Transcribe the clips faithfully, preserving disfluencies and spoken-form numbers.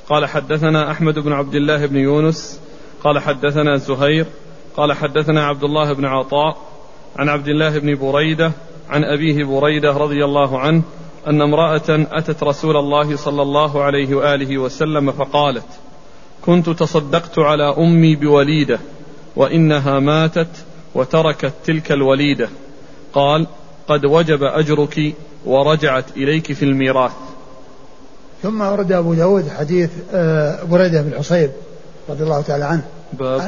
قال حدثنا أحمد بن عبد الله بن يونس قال حدثنا زهير قال حدثنا عبد الله بن عطاء عن عبد الله بن بريدة عن أبيه بريدة رضي الله عنه أن امرأة أتت رسول الله صلى الله عليه وآله وسلم فقالت: كنت تصدقت على أمي بوليدة وإنها ماتت وتركت تلك الوليدة. قال: قد وجب أجرك ورجعت إليك في الميراث. ثم أورد أبو داود حديث بريدة بن الحصيب رضي الله تعالى عنه باب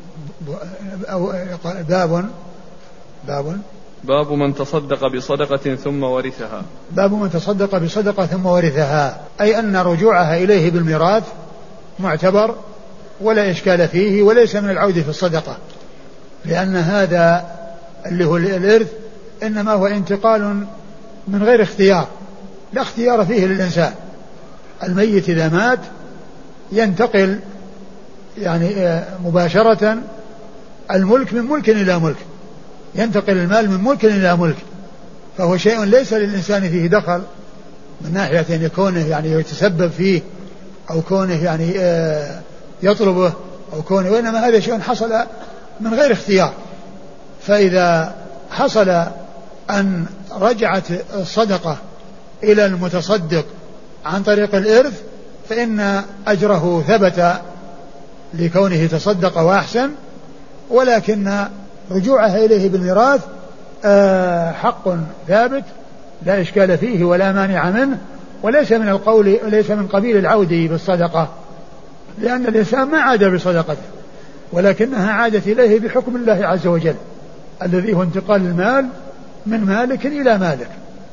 باب باب باب من تصدق بصدقة ثم ورثها. باب من تصدق بصدقة ثم ورثها، أي أن رجوعها إليه بالميراث معتبر ولا إشكال فيه وليس من العود في الصدقة، لأن هذا اللي هو الإرث إنما هو انتقال من غير اختيار، لا اختيار فيه للإنسان. الميت إذا مات ينتقل يعني مباشرة الملك من ملك إلى ملك، ينتقل المال من ملك إلى ملك، فهو شيء ليس للإنسان فيه دخل من ناحية أن يكونه يعني يتسبب فيه أو كونه يعني يطلبه أو كونه، وإنما هذا شيء حصل من غير اختيار. فإذا حصل أن رجعت الصدقة إلى المتصدق عن طريق الإرث فإن أجره ثبت لكونه تصدق وأحسن، ولكن رجوعها إليه بالميراث حق ثابت لا إشكال فيه ولا مانع منه، وليس من القول وليس من قبيل العود بالصدقة، لأن الإنسان ما عاد بصدقته ولكنها عادت إليه بحكم الله عز وجل الذي هو انتقال المال من مالك إلى مالك.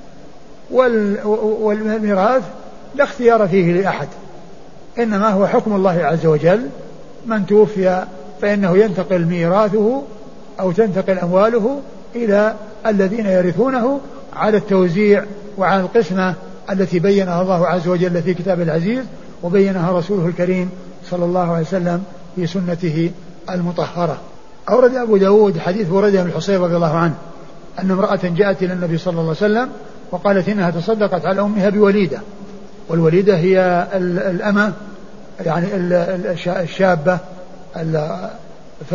والميراث لا اختيار فيه لأحد، إنما هو حكم الله عز وجل، من توفي فإنه ينتقل ميراثه أو تنتقل أمواله إلى الذين يرثونه على التوزيع وعلى القسمة التي بينها الله عز وجل في كتابه العزيز وبينها رسوله الكريم صلى الله عليه وسلم في سنته المطهرة. أورد أبو داود حديث بريدة بن الحصيب رضي الله عنه أن امرأة جاءت إلى النبي صلى الله عليه وسلم وقالت إنها تصدقت على أمها بوليدة، والوليدة هي الأمة يعني الشابة، ف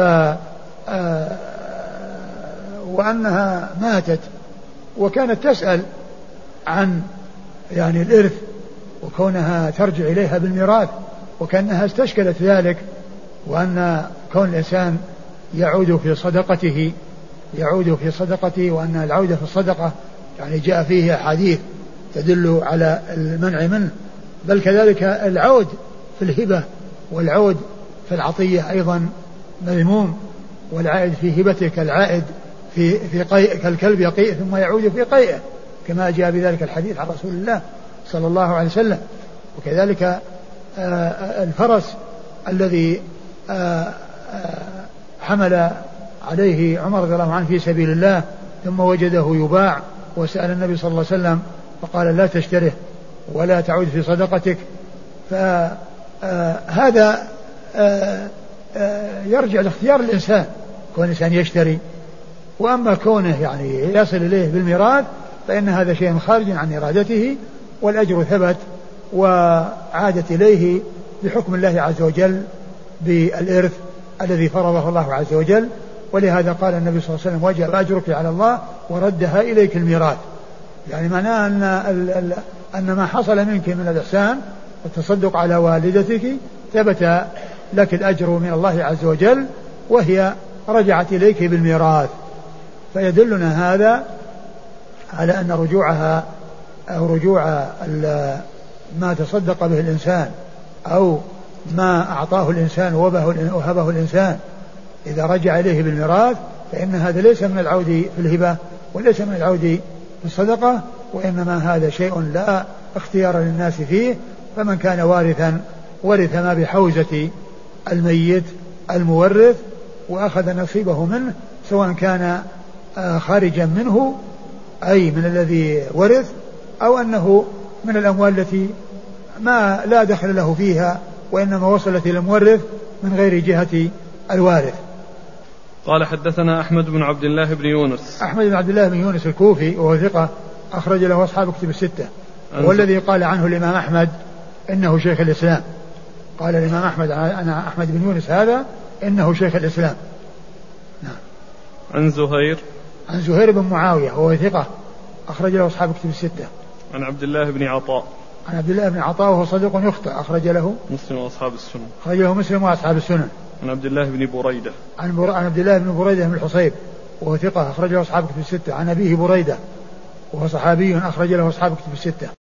وأنها ماتت وكانت تسأل عن يعني الإرث وكونها ترجع إليها بالميراث، وكأنها استشكلت ذلك، وأن كون الإنسان يعود في صدقته يعود في صدقته وأن العودة في الصدقة يعني جاء فيه أحاديث تدل على المنع منه، بل كذلك العود في الهبة والعود في العطية أيضا مذموم، والعائد في هبته كالعائد في في قيء كالكلب يقيء ثم يعود في قيئه كما جاء بذلك الحديث عن رسول الله صلى الله عليه وسلم. وكذلك الفرس الذي حمل عليه عمر رضي الله عنه في سبيل الله ثم وجده يباع وسأل النبي صلى الله عليه وسلم فقال لا تشتره ولا تعود في صدقتك، فهذا يرجع لاختيار الإنسان كون الإنسان يشتري، وأما كونه يعني يصل إليه بالميراث فإن هذا شيء خارج عن إرادته والأجر ثبت وعادت إليه بحكم الله عز وجل بالإرث الذي فرضه الله عز وجل. ولهذا قال النبي صلى الله عليه وسلم وجب أجرك على الله وردها إليك الميراث، يعني معناه أن, أن ما حصل منك من الإحسان والتصدق على والدتك ثبت لك الأجر من الله عز وجل وهي رجعت إليك بالميراث. فيدلنا هذا على أن رجوعها أو رجوع ما تصدق به الإنسان أو ما أعطاه الإنسان وهبه الإنسان إذا رجع إليه بالميراث فإن هذا ليس من العود في الهبة وليس من العود في الصدقة، وإنما هذا شيء لا اختيار للناس فيه، فمن كان وارثا ورث ما بحوزة الميت المورث وأخذ نصيبه منه، سواء كان خارجا منه أي من الذي ورث أو أنه من الأموال التي ما لا دخل له فيها وإنما وصلت إلى المورث من غير جهة الوارث. قال حدثنا أحمد بن عبد الله بن يونس. أحمد بن عبد الله بن يونس الكوفي وهو ثقة أخرج له أصحاب كتب الستة، والذي قال عنه الإمام أحمد إنه شيخ الإسلام. قال الإمام أحمد أنا أحمد بن يونس هذا إنه شيخ الإسلام. نعم. عن زهير عن زهير بن معاوية وهو ثقة أخرج له أصحاب كتب الستة. عن عبد الله بن عطاء عن عبد الله بن عطاء وهو صدوق يخطئ أخرج له مسلم وأصحاب السنن. أخرج له مسلم وأصحاب السنن. عن عبد الله بن بريدة عن, بر... عن عبد الله بن بريدة بن الحصيب وهو ثقة أخرج له أصحاب كتب الستة. عن أبيه بريدة وهو صحابي أخرج له أصحاب كتب الستة.